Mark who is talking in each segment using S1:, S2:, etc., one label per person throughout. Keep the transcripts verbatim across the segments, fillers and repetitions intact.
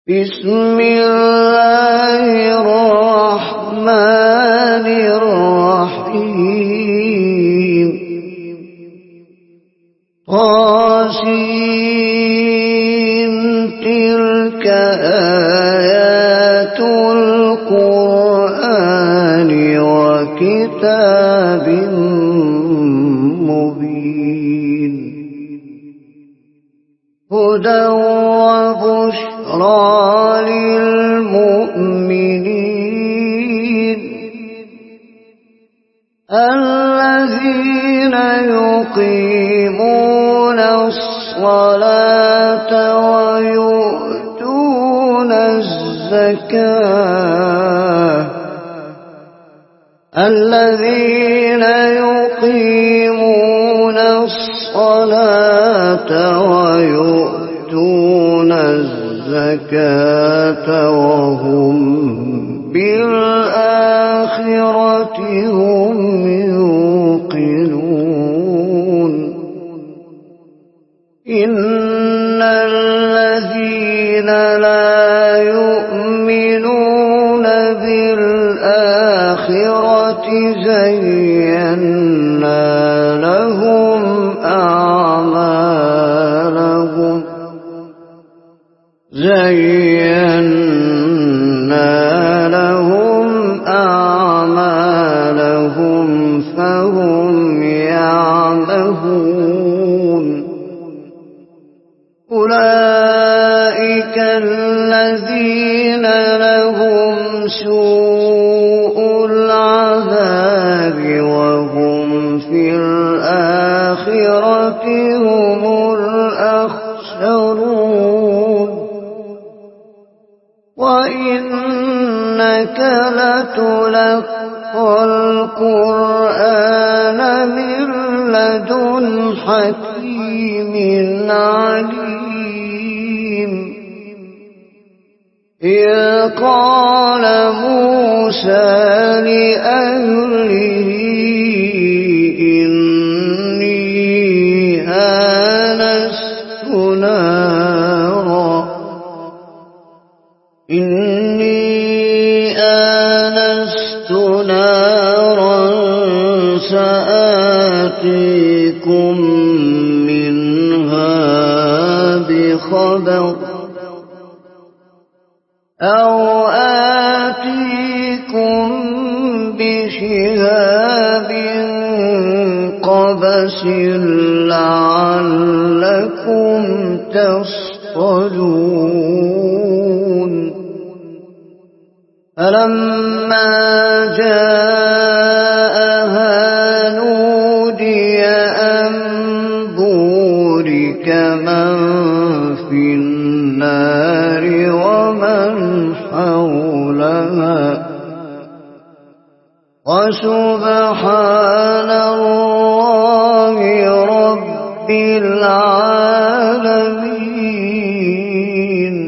S1: بسم الله الرحمن الرحيم طاسين تلك آيات القرآن وكتاب مبين هدى وبشرى للمؤمنين الذين يقيمون الصلاة ويؤتون الزكاة الذين يقيمون الصلاة ويؤتون الزكاة وهم بالآخرة هم يوقنون إن الذين لا يؤمنون بالآخرة زينا لهم أعمالهم زينا لهم أعمالهم فهم يعمهون أولئك الذين لهم سوء العذاب وهم في الآخرة هم الأخسرون وإنك لتلقى القرآن من لدن حكيم عليم إذ قال موسى لأهله إني آنست نارا إني آنست نارا سآتيكم منها بخبر أو آتيكم بشهاب قبس لعلكم تصطلون فلما جاءها نودي أن بورك من في النار ومن حولها وسبحان الله رب العالمين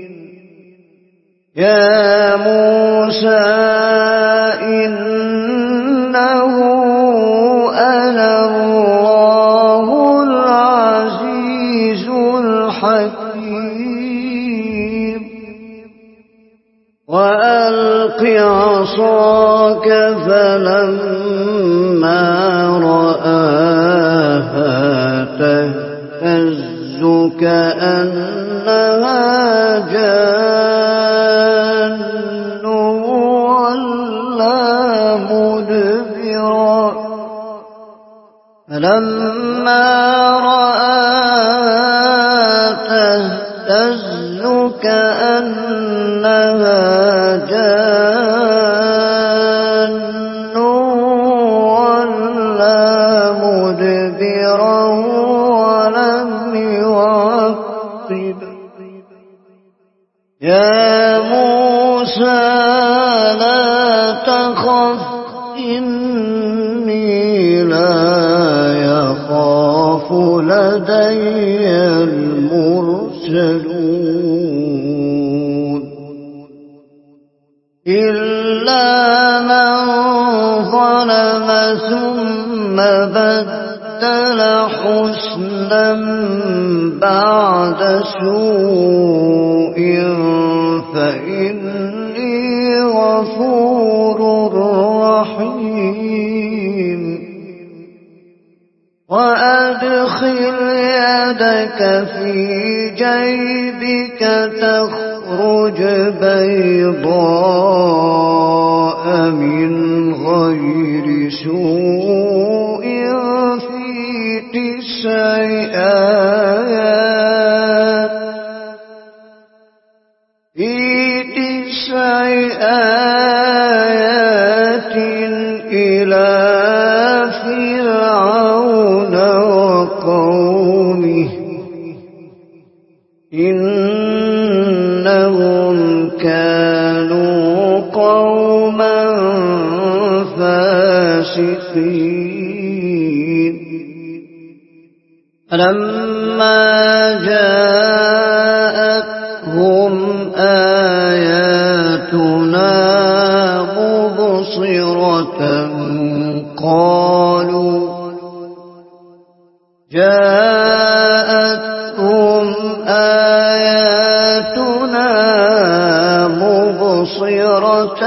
S1: يا موسى إنه أنا الله العزيز الحكيم وألق عصاك فلما رآها تهتز كأنها جان ولا مدبرا فلما رآها تهتز كأنها جان ولا مدبرا ولم يعقب يا موسى لا تخف إني لا يخاف لدي المرسلون إلا من ظلم ثم بدل حسنا بعد سوء فإني غفور رحيم وأدخل يدك في جيبك تخرج بيضاء من غير سوء في تسع آيات في تسع آيات إلى فرعون وقومه إنهم كانوا قوما فاسقين فلما جاءتهم آياتنا مبصرة قالوا جاءتهم آياتنا مبصرة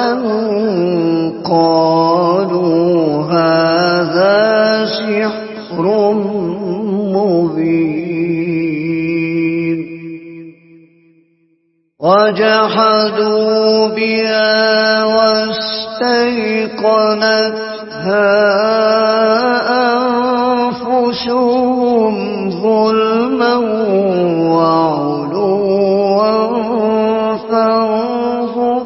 S1: قالوا هذا سحر مبين وجحدوا بها واستيقنتها أنفسهم ظلما وعلوا فانظر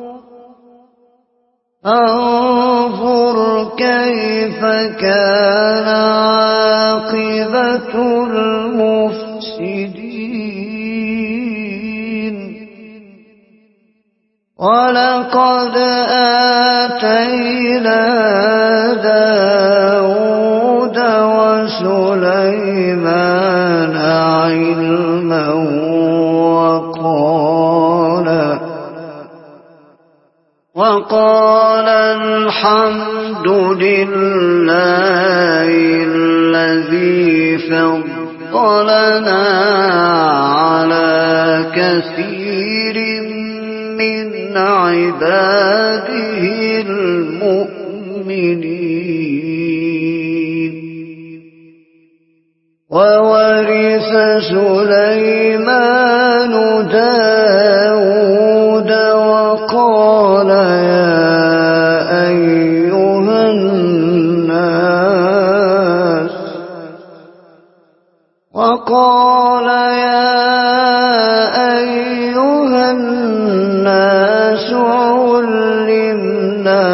S1: انظر كيف كان عاقبة المفسدين ولقد آتينا داود وسليمان علما وقال وقال الحمد لله الذي فضلنا على كثير من عباده المؤمنين وورث سليمان داود وقال يا أيها الناس وقال يا أيها الناس علمنا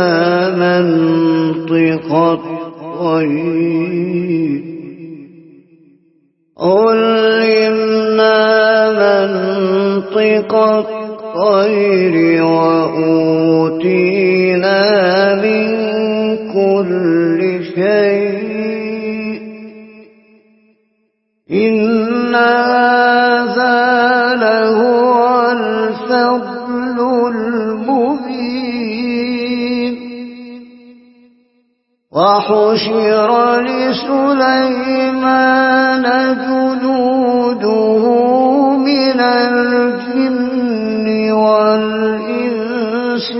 S1: منطق الطير علمنا منطق الطير وأوتينا من كل شيء إن هذا لهو الفضل المبين وحشر لسليمان جنوده من الجن والإنس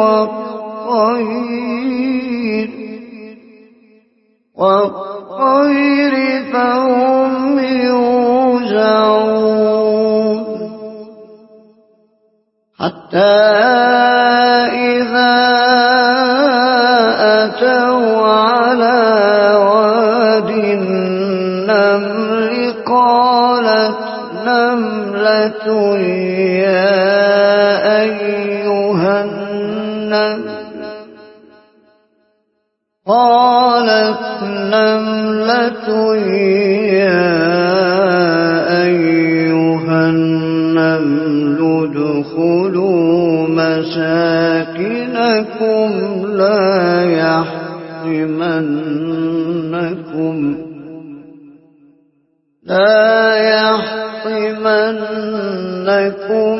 S1: والطير والطير فهم يوزعون حتى إذا أتوا على واد النمل قالت نملة يا أيها النمل قالت نملة يا أيها النمل ادخلوا مساكنكم لا يحطمنكم لا يحطمنكم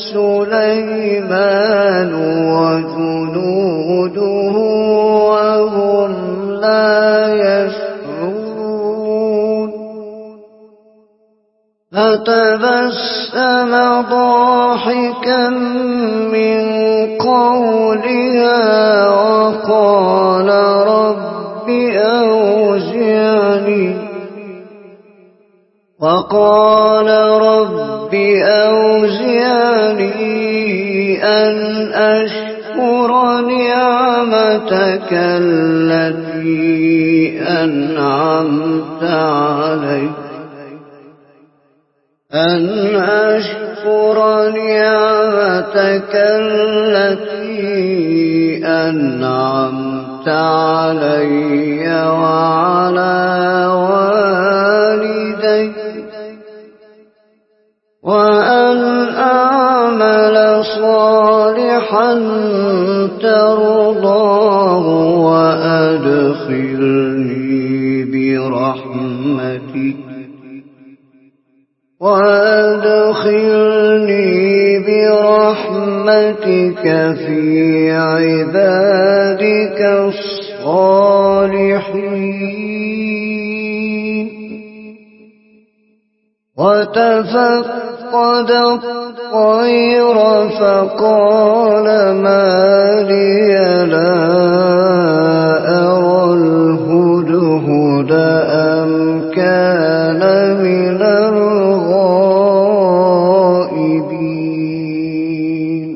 S1: سليمان وجنوده وهم لا يشعرون فتبسم ضاحكا من قولها وقال رب أوزعني وقال رب أوزعني أن أشكر نعمتك التي أنعمت علي أن أشكر نعمتك التي أنعمت علي وعلى والدي وأن أعمل صالحا ترضاه وأدخلني برحمتك وأدخلني برحمتك في عبادك الصالحين وتفقد الطير فقال ما لي لا أرى الهدهد أم كان من الغائبين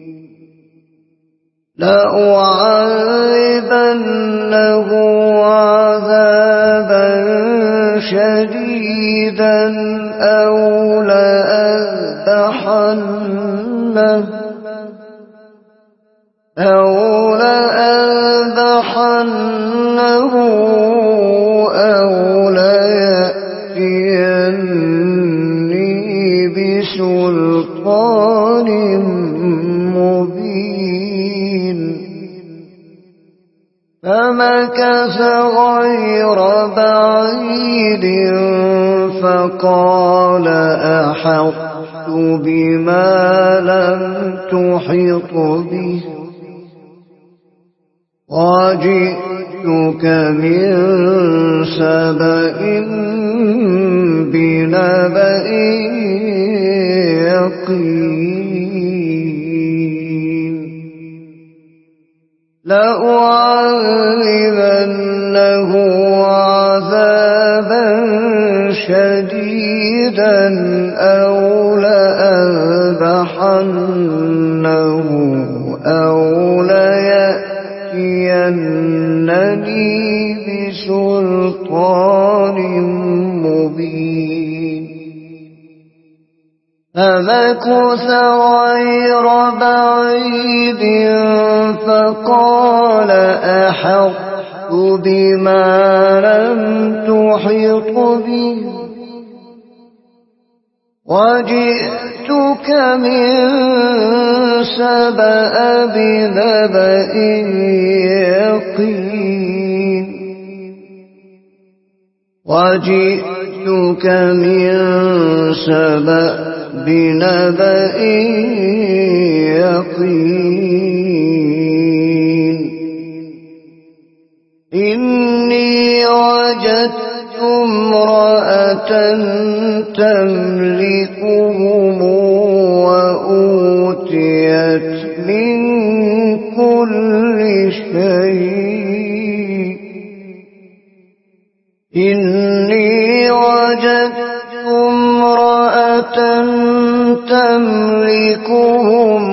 S1: لأعذبنه عذابا شديدا أو لأذبحنه أو لأذبحنه أو ليأتيني بسلطان مبين فمكث غير بعيد فقال أحطت بما لم تحط به وجئتك من سبأ بنبأ يقين لأعذبنه عذابا شديدا أو لأذبحنه أو ليأتينني بسلطان مبين فمكث غير بعيد فقال أحطت بما لم تحط به وجئتك من سبأ بنبأ يقين وجئتك من سبأ بنبأ يقين إني وجدت امرأة تملكهم وأوتيت من كل شيء إني وجدت امرأة تملكهم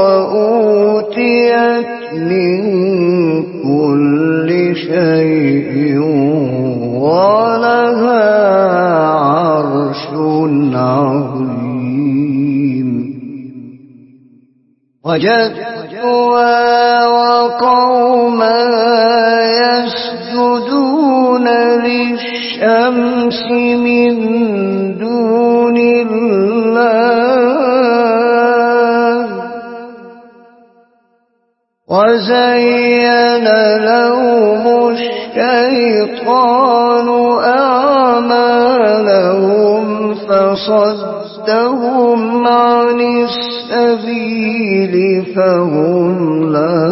S1: وأوتيت من كل شيء ولها عرش عظيم وجدتها وقومها يسجدون للشمس من دون الله وزين لهم الشيطان أعمالهم فصدهم عن السبيل فهم لا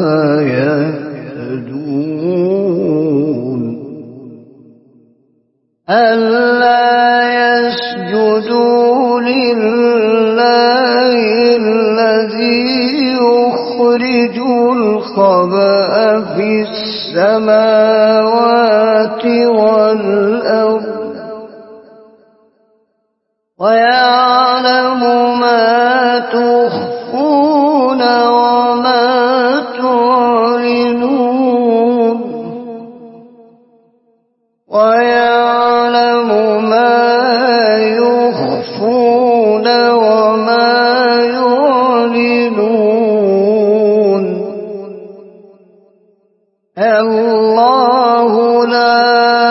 S1: يهتدون ألا يسجدوا يخرج الخبأ في السماوات والأرض ويعلم ما تخفون وما تعلنون ويعلم ما يخفون وما يعلنون الله لا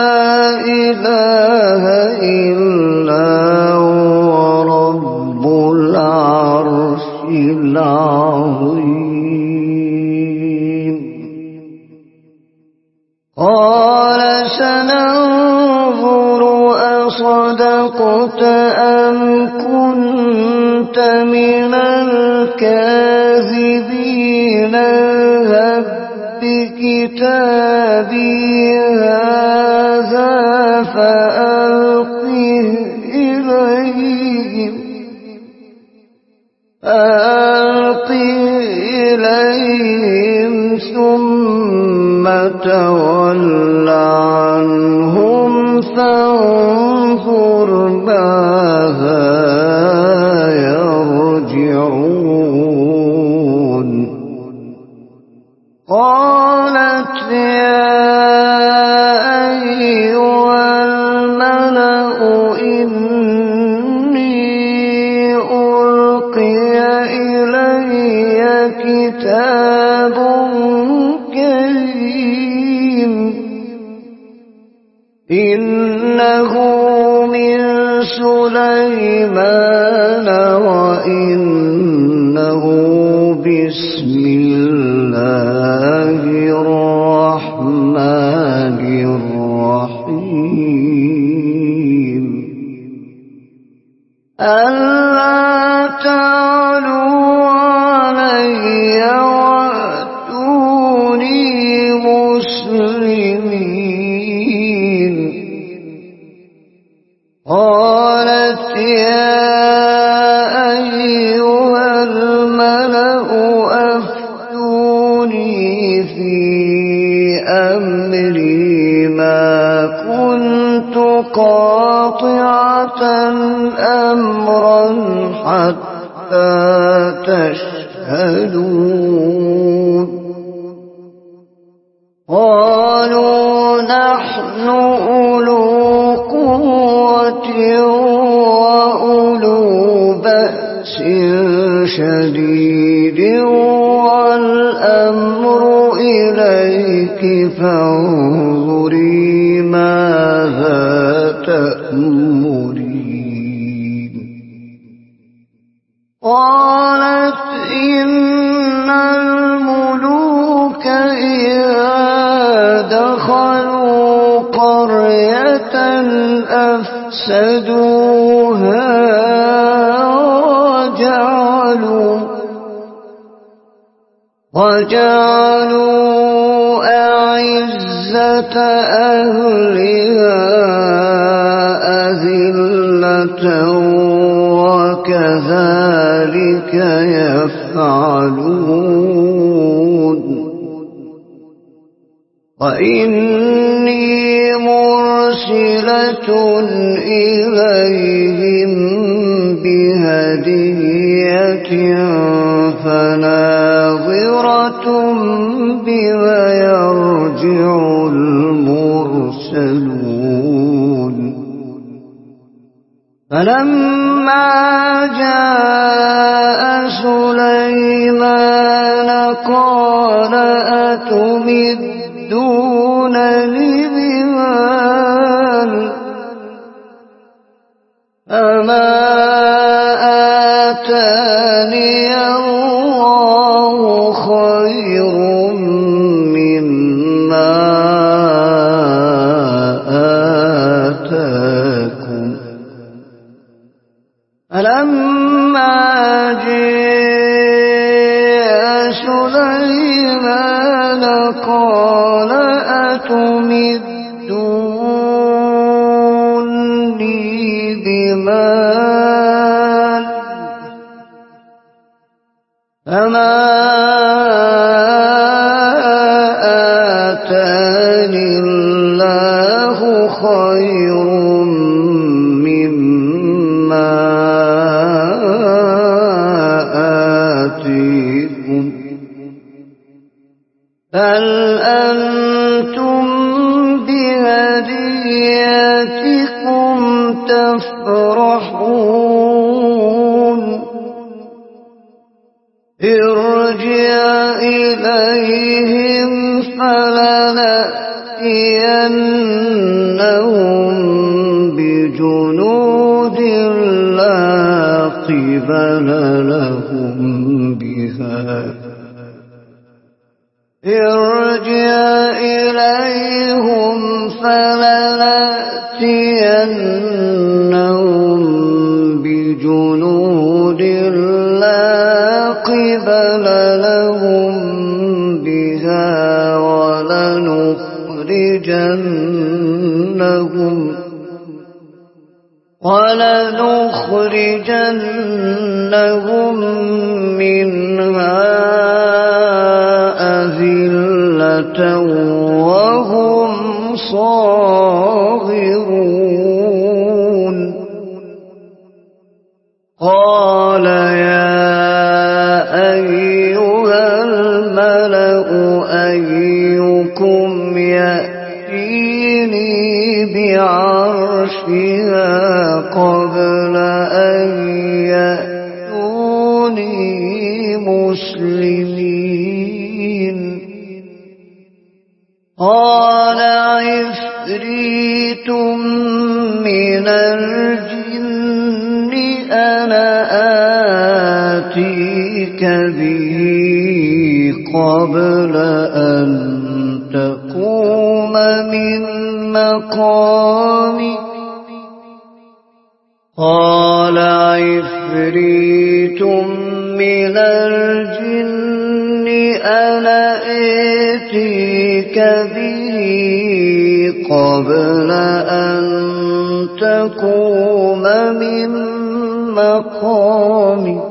S1: إله إلا هو رب العرش العظيم قال سننظر أصدقت أم كنت من الكاذبين اذهب بكتابي هذا فألقه إليهم فألقه إليهم ثم تول عنهم فانظر ماذا يرجعون قالت يا أيها الملأ إني ألقي إلي كتاب كريم إنه من سليمان وإنه بسم الله الرحمن الرحيم ألا تعلوا علي وأتوني مسلمين قالت يا أيها الملأ أفتوني في أمري ما كنت قاطعة أمرا حتى تشهدون قالوا نحن أولو قوة وأولو بأس شديد والأمر إليك فانظري ماذا تأمرين قالت إن الملوك إذا دخلوا قرية أفسدوها وجعلوا وجعلوا أعزة أهلها أذلة وكذلك يفعلون وإني مرسلة إليهم بهدية فناظرة بما يرجع المرسلون فلما جاء سليمان قال أتمدونني بمال فما آتاني الله خير مما آتاكم فلما جاء سليمان قال أتمدوني بمال فما آتاني الله خير مما آتيكم بل أنتم بهديتكم تفرحون ارجع إليهم فلنأتينهم بجنود لا قبل لهم بها ارجع إليهم فلنأتينهم بجنود لا قبل لهم بها ولنخرجنهم ولنخرجنهم منها أذلة وهم صاغرون قال يا أيها الملأ أيكم يأتيني بعرشها قبل أن يأتوني مسلمين قال عفريت من الجن أنا آتيك به قبل أن تقوم من مقامك قال عفريت من الجن أنا آتيك به قبل أن تقوم من مقامك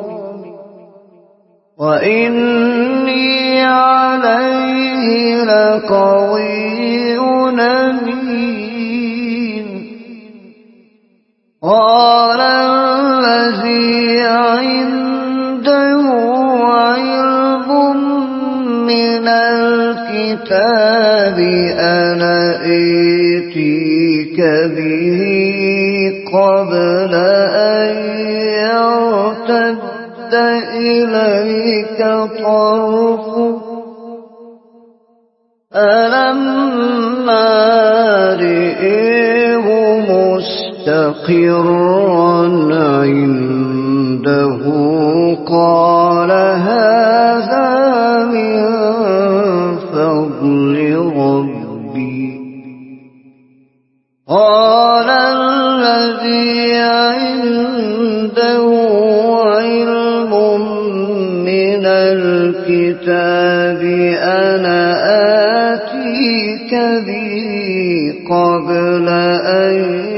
S1: وإني عليه لقوي أمين قال الذي عنده علم من الكتاب أنا آتيك به قبل أن يرتد إليك طرفك فلما رئيه مستقرا عنده قال هذا من فضل ربي قال الذي عنده علم من الكتاب أنا آتيك به قبل أن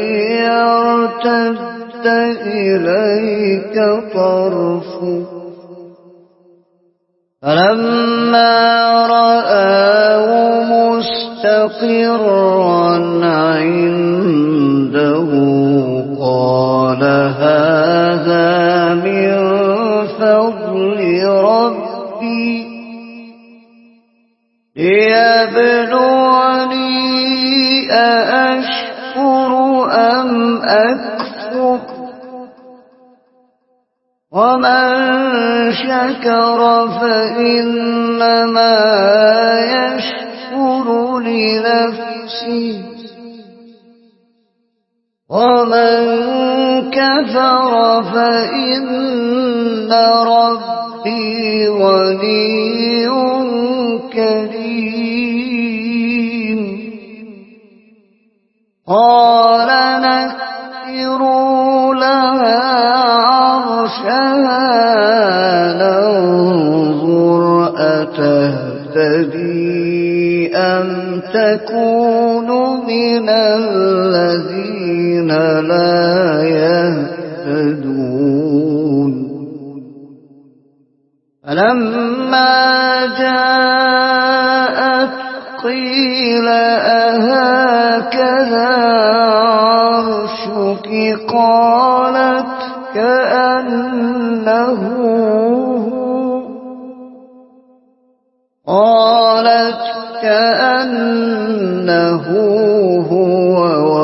S1: يرتد إليك طرفك فلما رآه مستقرا عنده قال هذا من فضل ربي ليبلوني أأشكر أم أكفر ومن شكر فإنما يشكر لنفسه ومن كفر فإن ربي غني كريم قال نكروا لها عرشها ننظر أتهتدي أم تكون من الذين لا يهتدون فلما جاءت قيل أهكذا عرشك قالت كأنه قالت كأنه هو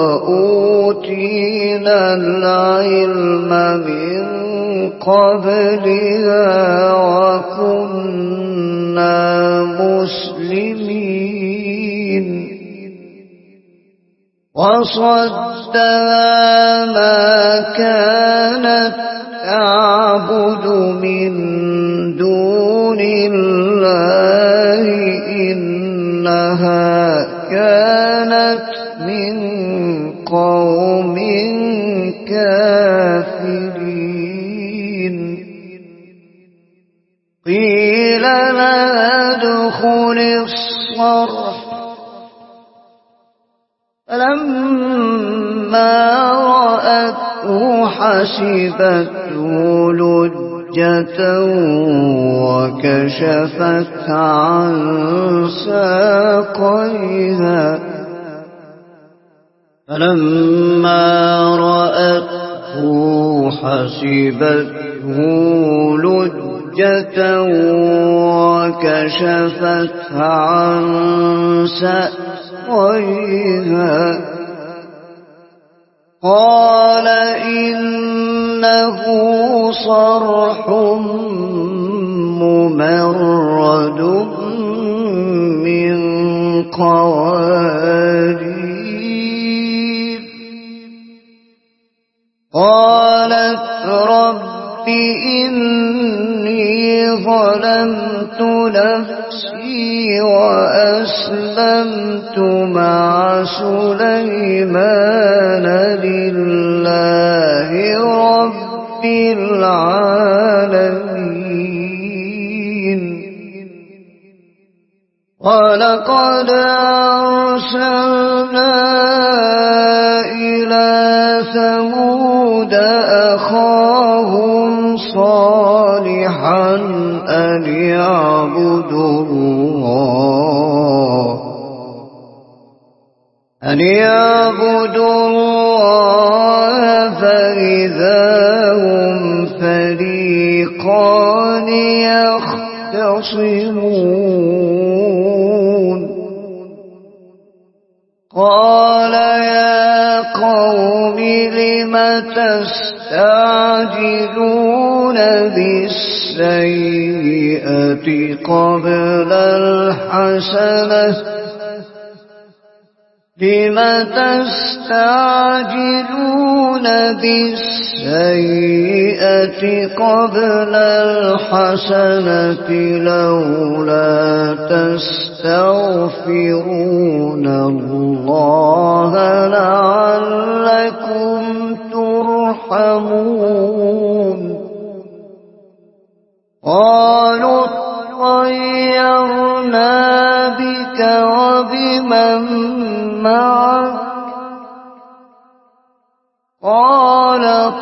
S1: وأوتينا العلم من قبلها وكنا مسلمين وصدها ما كانت تعبد من دون الله إنها كانت من قوم كافرين قيل لها ادخل الصرح فلما رأته حسبته لجة وكشفت عن ساقيها فلما رأته حسبته لجة وكشفت عن ساقيها قال إنه صرح ممرد من قوارير قالت رب إني ظلمت نفسي وأسلمت مع سليمان لله رب العالمين ولقد أرسلنا إلى ثمود أخاهم صالحا أن يعبدوا الله أن يعبدوا الله فإذا هم فريقان يختصمون قال يا قوم لم تستعجلون بالسيئة قبل الحسنة لم تستعجلون بالسيئة قبل الحسنة لولا تستغفرون الله لعلكم ترحمون قالوا طيرنا بك وبمن معك قال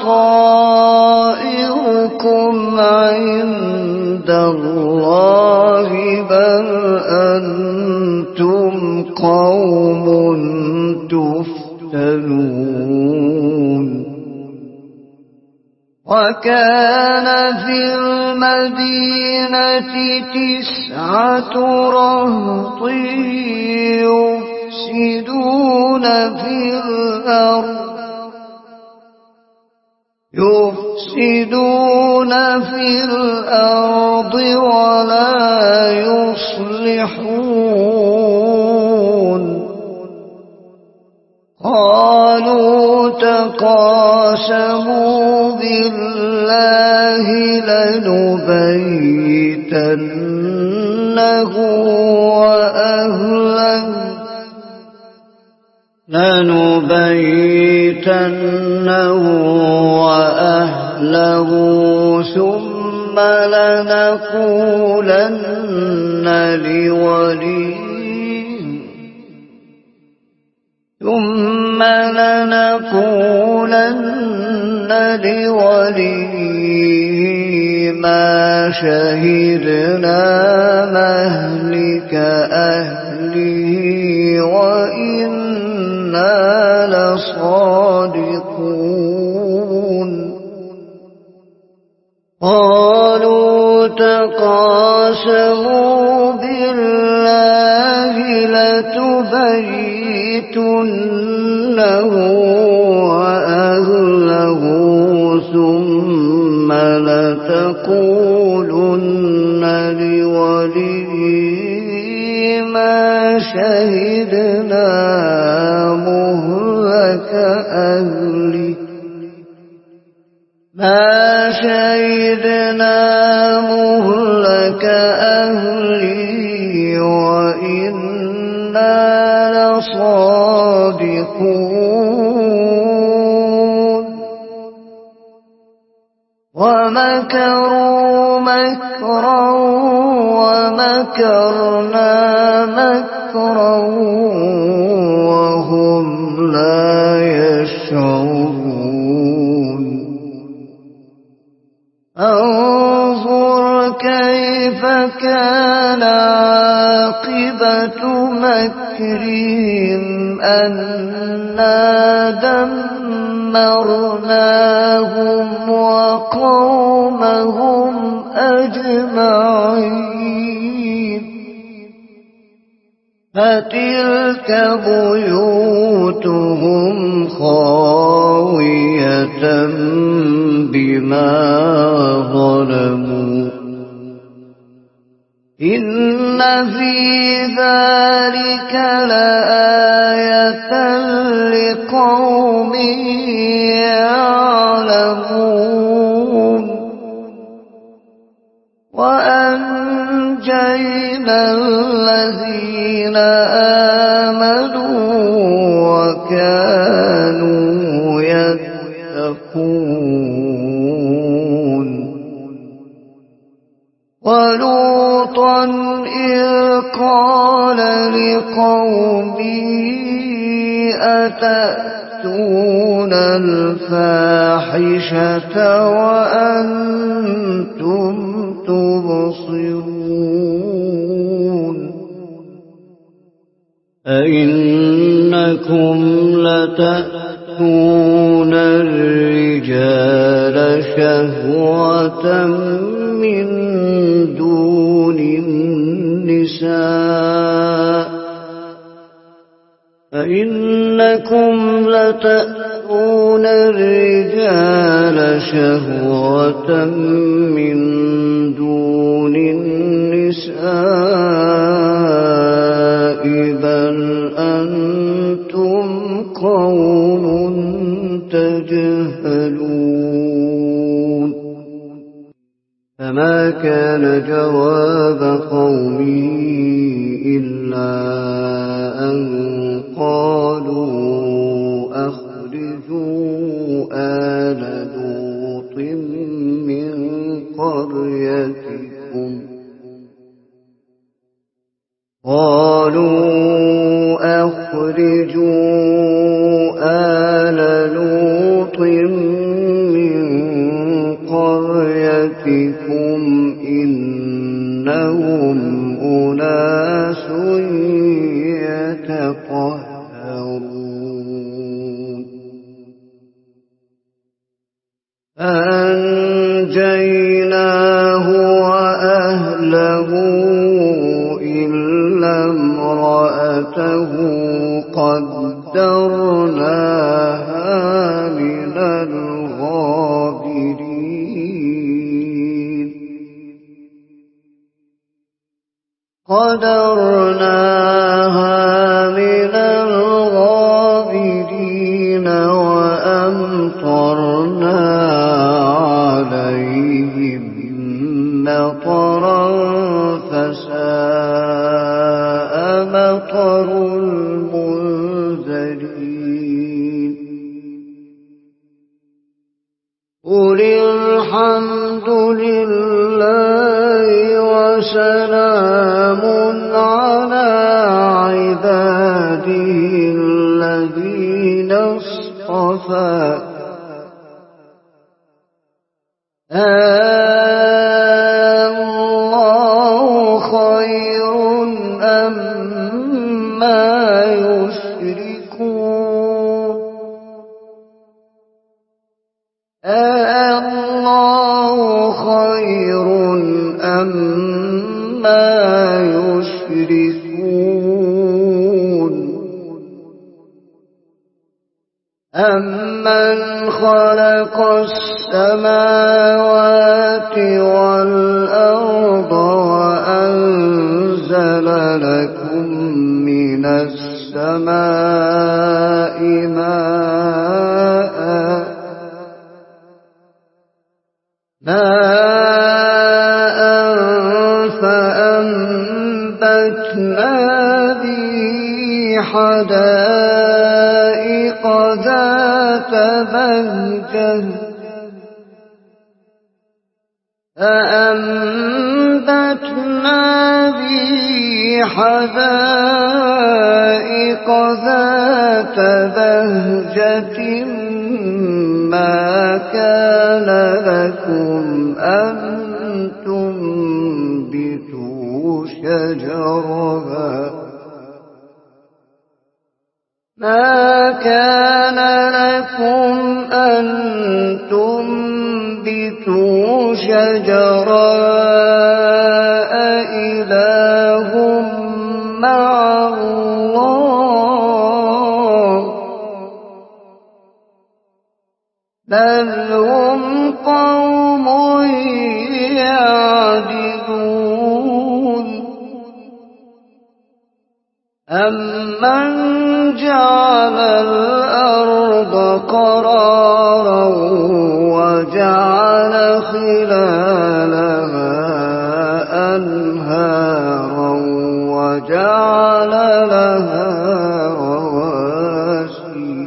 S1: طائركم عند الله بل أنتم قوم تفتنون وكان في المدينة تسعة رهط يفسدون في الأرض يفسدون في الأرض ولا يصلحون قالوا تقاسموا بالله لنبيتنه وأهله لنبيتنه وأهله ثم لنقولن لوليه ثم لنقولن لوليه ما شهدنا مهلك أهله وإنا لصادقون قالوا تقاسموا بالله لتبيتنه وأهله ثم لتقولن لوليه ما شهدنا مهلك أهله ما شهدنا مهلك أهله وإنا لصادقون ومكروا مكرا ومكرنا مكرا وهم لا يشعرون انظر كيف كان عاقبة مكرهم أنا دمرناهم وقومهم أجمعين فتلك بيوتهم خاوية بما ظلموا إن في ذلك لآية لقوم يعلمون وأنجينا الذين آمنوا وكانوا يتقون ولوطا إذ قال لقومه أتأتون الفاحشة وأنتم تبصرون أئنكم لتأتون الرجال شهوة من دون النساء أئنكم لتأتون الرجال شهوة من دون النساء بل أنتم قوم تجهلون فما كان جواب قومه إلا أن قالوا أخرجوا آل لوط من قريتكم قالوا أخرجوا آل لوط من قريتكم إنهم أناس يتطهرون أنجيناه وأهله إلا امرأته قدرناها من الغابرين قدرناها من الغابرين وأمطرنا عليهم مطرا فساء مطر المنذرين قل الحمد لله وسلام على عباده الذين اصطفى خير أما يشركون أَاللَّهُ خَيْرٌ أَمَّا يُشْرِكُونَ أَمَّنْ خَلَقَ السَّمَاوَاتِ وَالْأَرْضَ وَأَنزَلَ لَكُم مِّنَ السَّمَاءِ مَاءً مَاءً فَأَنبَتْنَا بِهِ حَدَائِقَ ذَاتَ بَهْجَةٍ فَأَنبَتْنَا بِهِ حَدَائِقَ ذَاتَ بَهْجَةٍ مَا كَانَ لَكُمْ أَن تُنبِتُوا شَجَرَهَا مَا كَانَ لَكُمْ أَن تُنبِتُوا شَجَرَهَا أَإِلَٰهٌ مَّعَ اللَّهِ بَلْ هُمْ قَوْمٌ يَعْدِلُونَ أَمَّنْ جَعَلَ الْأَرْضَ قَرَارًا وَجَعَلَ خِلَالَهَا أَنْهَارًا وَجَعَلَ لَهَا رَوَاسِيَ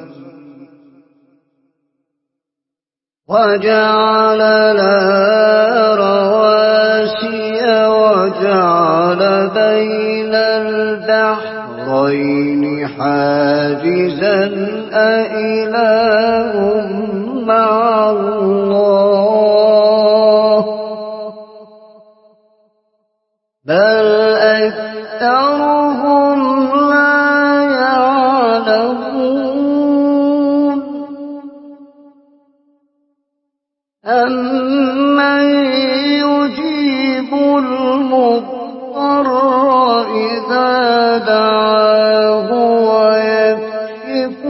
S1: وَجَعَلَ لَهَا رَوَاسِيَ وَجَعَلَ بَيْنَ الْبَحْرَيْنِ حَاجِزًا أَإِلَٰهٌ مَّعَ اللَّهِ بَلْ أَكْثَرُهُمْ لَا يَعْلَمُونَ أَمَّن يُجِيبُ الْمُضْطَرَّ إِذَا دَعَاهُ وَيَكْشِفُ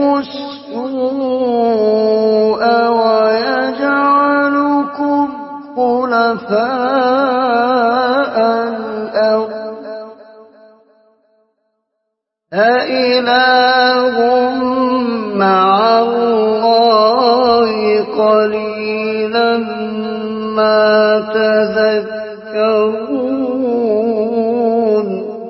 S1: السُّوءَ وَيَجْعَلُكُمْ خُلَفَاءَ الْأَرْضِ أَإِلَٰهٌ مَّعَ اللَّهِ قَلِيلًا مَّا تَذَكَّرُونَ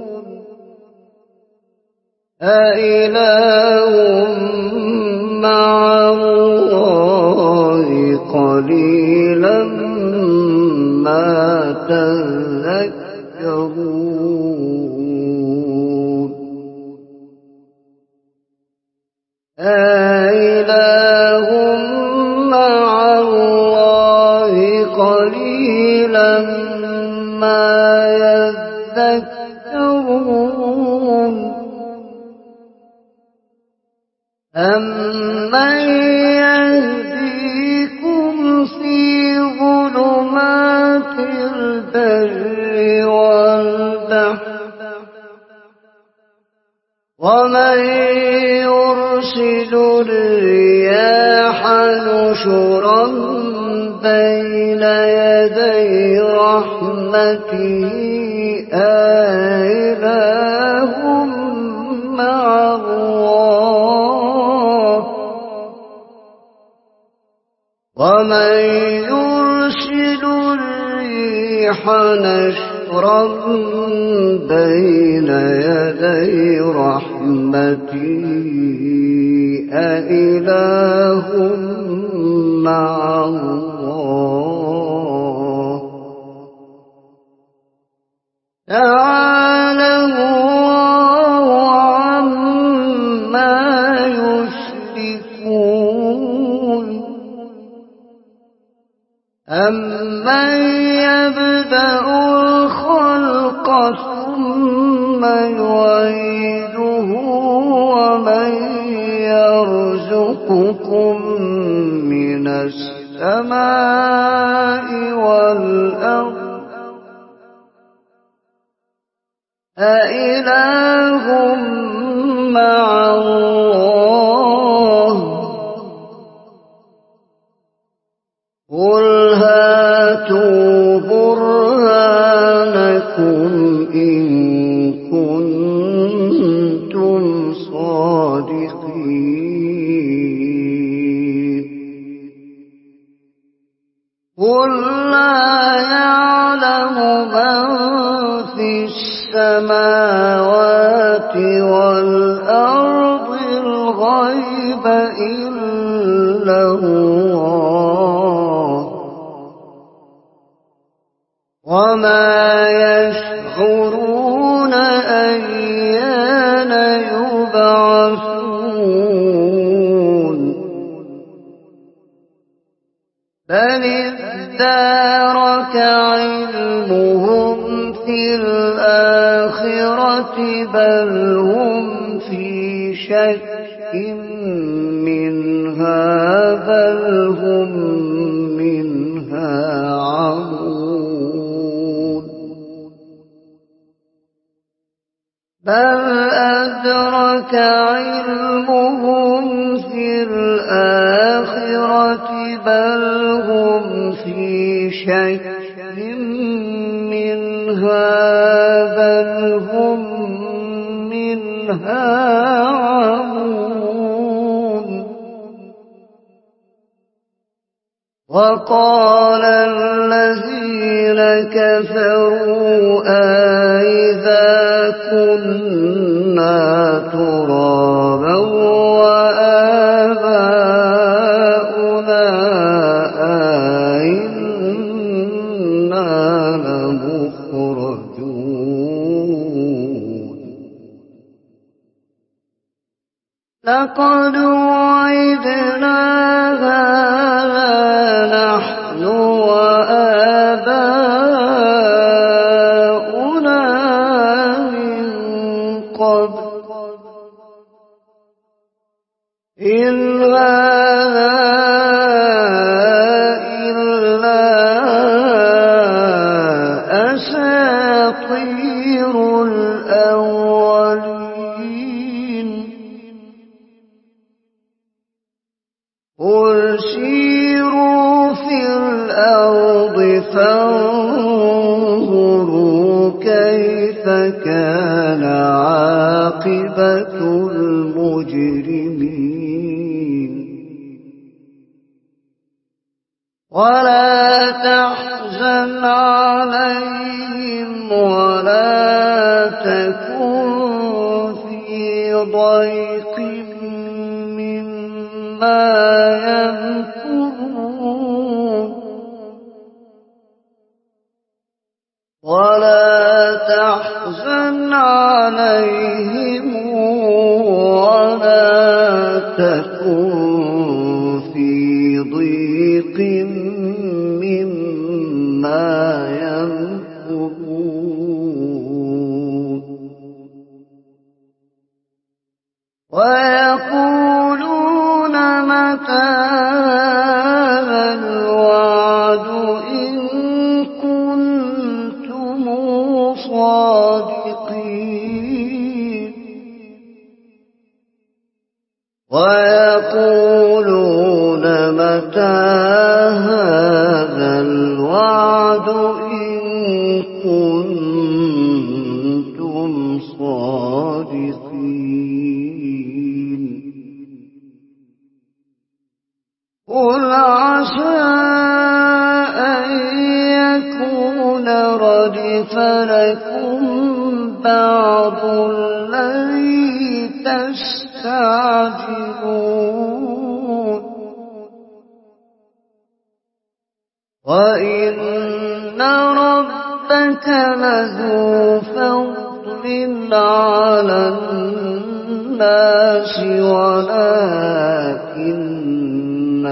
S1: أَإِلَٰهٌ مَّعَ اللَّهِ قَلِيلًا مَّا تَذَكَّرُونَ أَإِلَٰهٌ مَّعَ اللَّهِ قَلِيلًا مَّا يَذَّكَّرُونَ أَمَّن يَهْدِيكُمْ فِي ظُلُمَاتِ الْبَرِّ وَالْبَحْرِ وَمَن يُرْسِلُ الرِّيَاحَ نُشُرًا بَيْنَ يَدَيْ رَحْمَتِهِ أَإِلَٰهٌ مَّعَ اللَّهِ وَمَن يُرْسِلُ الرِّيحَ نَشْرًا بَيْنَ يَدَيْ رَحْمَتِهِ أَإِلَٰهٌ مَّعَ اللَّهِ تَعَالَى اللَّهُ عَمَّا يُشْرِكُونَ أَمَّن يَبْدَأُ الْخَلْقَ ثم يعيده ومن يرزقكم من السماء والأرض أإله مع الله قل هاتوا برهانكم إن كنتم صادقين قل لا يعلم من في السماوات والأرض الغيب إلا الله وما يشعرون أيان يبعثون بل ادارك علمهم في الآخرة بل هم في شك منها بل هم منها عمون بل أدرك علمهم في الآخرة بل هم في شك منها بل هم منها عمون وقال الذين كفروا أإذا كنا ترابا وآباؤنا أئنا لمخرجون لقد وعدنا هذا نحن وآباؤنا من قبل إن هذا إلا أساطير الأولين قل سيروا في الأرض فانظروا كيف كان عاقبة المجرمين ولا تحزن عليهم ولا تكن في ضيق مما يمكرون ولا تحزن عليهم ولا تكن في ضيق مما يمكرون ويقولون متى هذا الوعد إن كنتم صادقين ويقولون متى هذا الوعد إن كنتم صادقين قل عسى أن يكون ردف لكم بعض الذي تستعجلون وإن ربك لذو فضل على الناس ولكن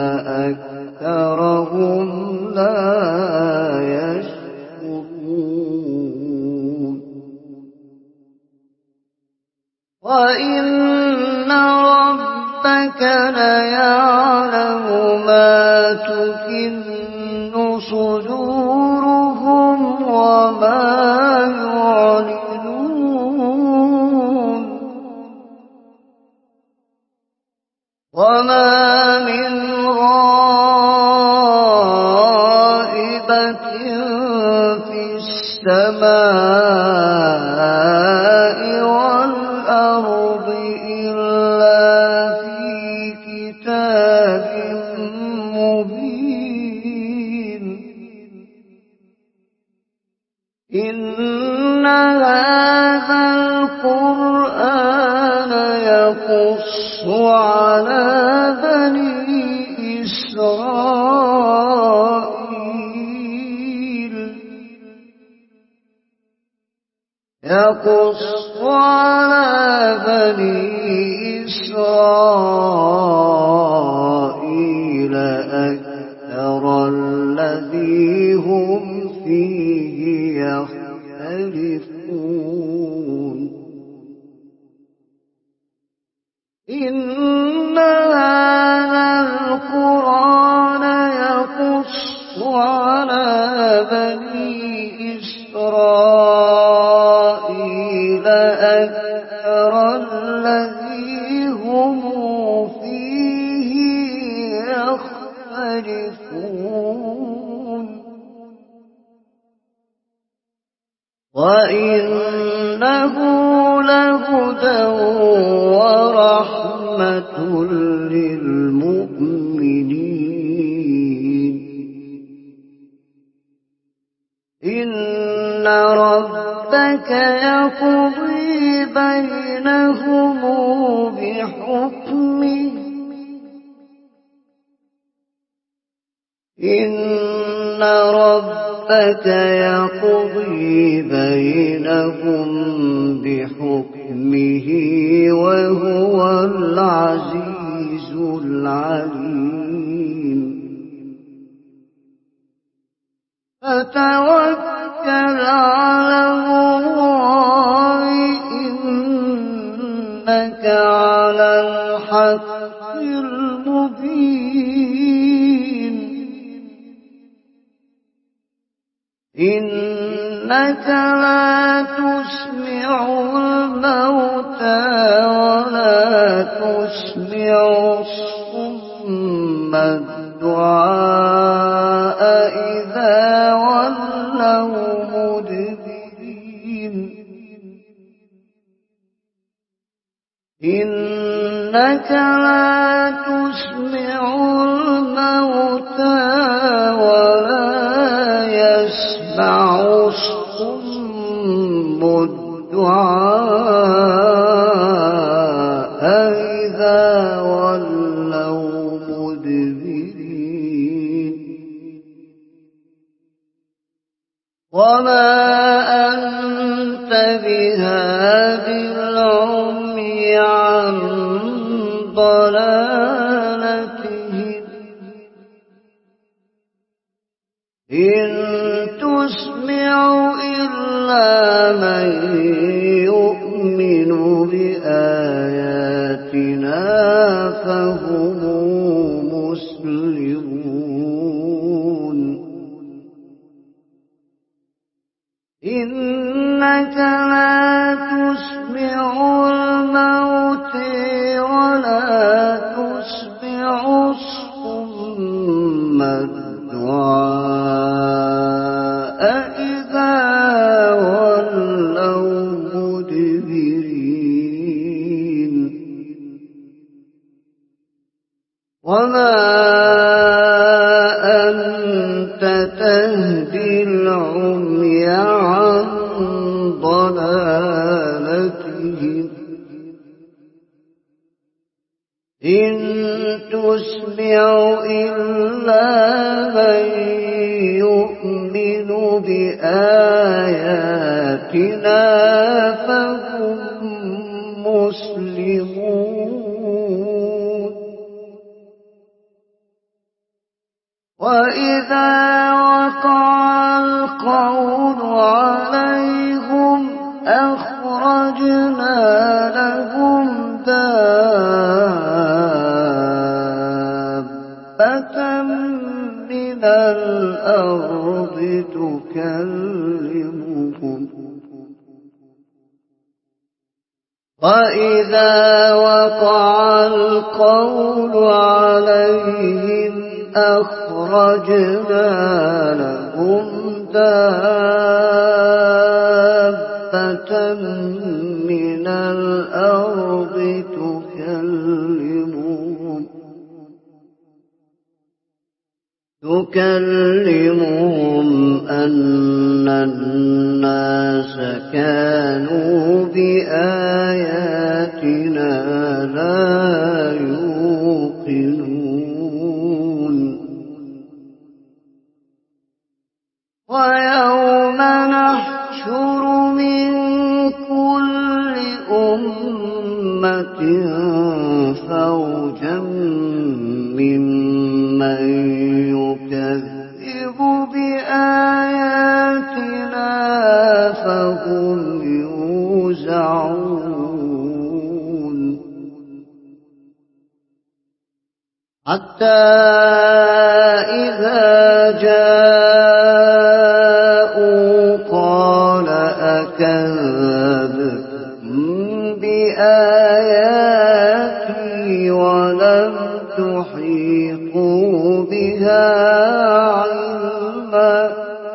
S1: أكثرهم لا يشكرون وإن ربك ليعلم ما تكن صدورهم وما يعلنون وما من غائبة في السماء والأرض إلا في كتاب مبين إن هذا القرآن يقص على بني إسرائيل يقص على بني إسرائيل أكثر الذي هم فيه يختلفون إن هذا القرآن يقص على بني إسرائيل أكثر الذي هم فيه يختلفون وإنه لهدى ورحمة للمؤمنين إن ربك يقضي بينهم بحكمه إن ربك يقضي بينهم بحكمه وهو العزيز العليم فتوكل على الله إنك على الحق المبين إنك لا تسمع الموتى ولا تسمع الصم الدعاء إذا ولوا مدبرين إنك لا تسمع الموتى ولا يسمع الصم الدعاء إذا ولوا مدبرين وما أنت بهاد العمي عن ضلالتهم إن تسمع إلا من يؤمن بآياتنا فهم مسلمون إنك لا تسمع الموتى ولا تسمع الصم الدعاء إذا ولوا مدبرين وما أنت تهدي العمي عن ضلالتهم إن تسمع إلا من يؤمن بآياتنا فهم مسلمون وإذا وقع القول عليهم أخرجنا لهم وإذا وقع القول عليهم أخرجنا لهم دابة من الأرض تكلمهم تكلمهم أن الناس كانوا بآياتنا لا يوقنون ويوم نحشر من كل أمة فوجا ممن يكذب بآياتنا فهم يوزعون حتى إذا جاءوا قال أكذبتم بآياتي ولم تحيطوا بها علما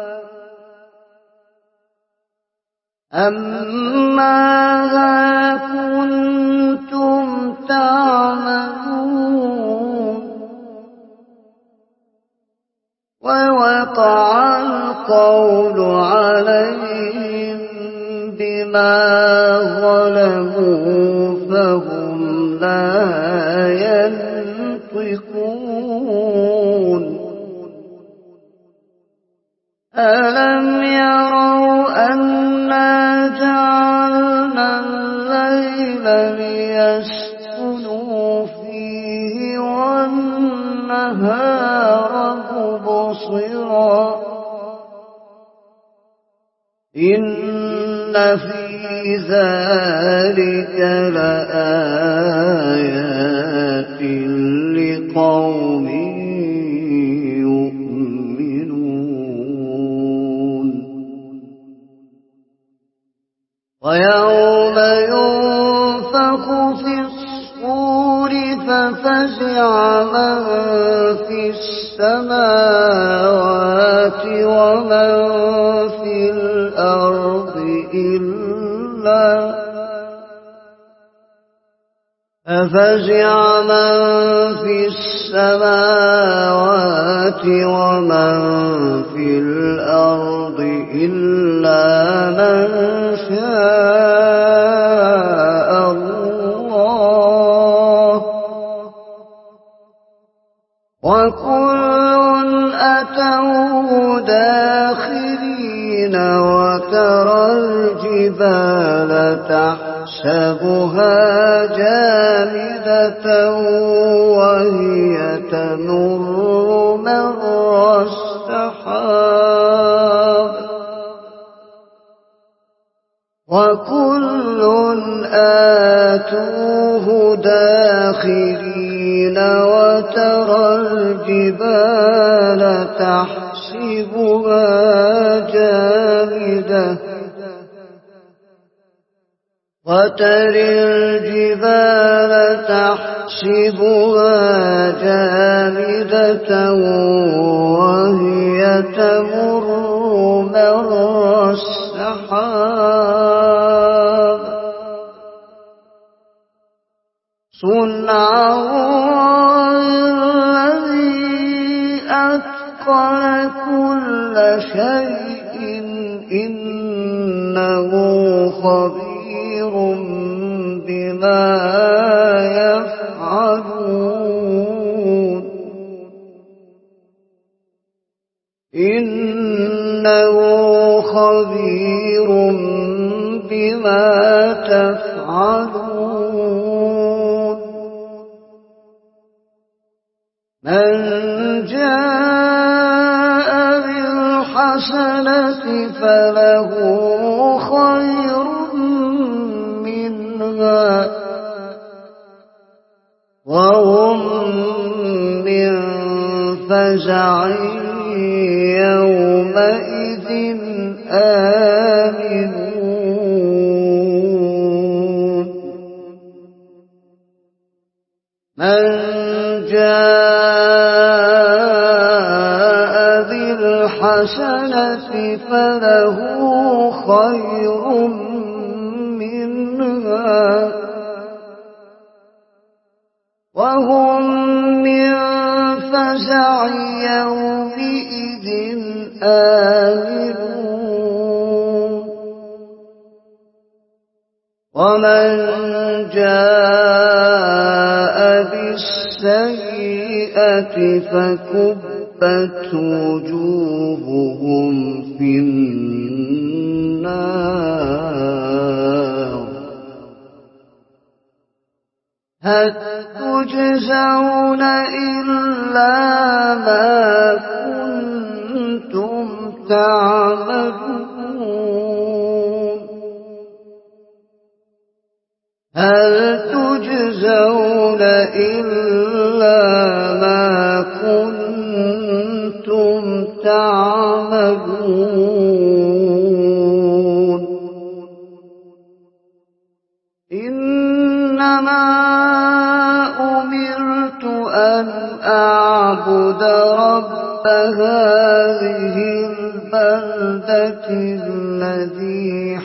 S1: أماذا كنتم تعملون ووقع القول عليهم بما ظلموا فهم لا ينطقون ألم يروا أنا جعلنا الليل ليسكنوا فيه والنهار مبصرا إن في ذلك لآيات لقوم يؤمنون ويوم ينفخ في الصور ففزع من في السماوات ومن في الأرض إلا ففزع من في السماوات ومن في الأرض إلا من شاء الله وكل أتوه داخرين وترى الجبال تحسبها جامدة وهي تمر مر السحاب وكل آتوه داخرين وترى الجبال تحسبها جامدة وترى الجبال تحسبها جامدة وهي تمر مر السحاب صنع الذي أتقن كل شيء إنه خبير بما يفعلون إنه خبير بما تفعلون من جاء بالحسنة فله خير منها وهم من فزع يومئذ آمنون من جاء بالحسنة فله خير منها وهم من فزع يومئذ آمنون ومن جاء بالسيئة فكبت وجوههم في النار هل تجزون إلا ما كنتم تعملون هل تجزون إلا ما كنتم تعملون إنما أمرت أن أعبد رب هذه البلدة الذي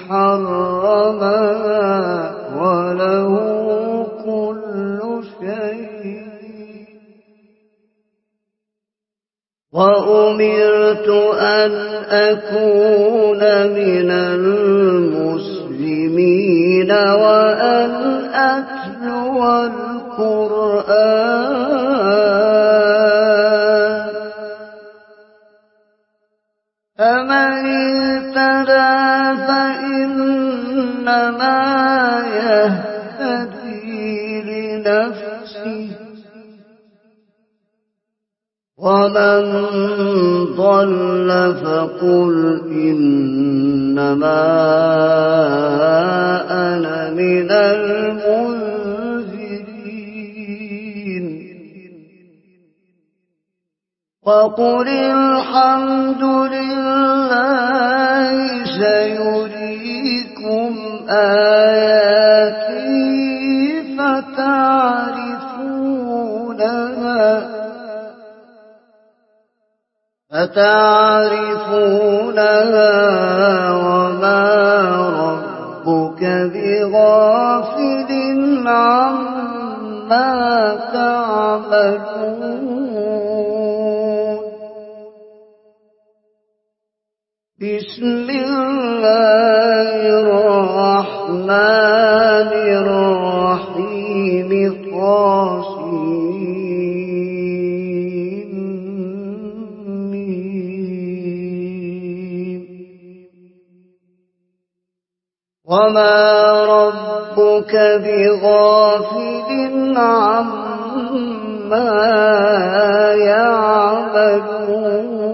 S1: حرمها وله كل شيء وأمرت أن أكون من المسلمين وأن أتلو القرآن فمن اهتدى فإنما يهتدي لنفسه ومن ضل فقل إنما أنا من المنذرين وقل الحمد لله سيريكم آياته فتعرفونها فتعرفونها وما ربك بغافل عما تعملون بسم الله الرحمن الرحيم وما ربك بغافل عما يعملون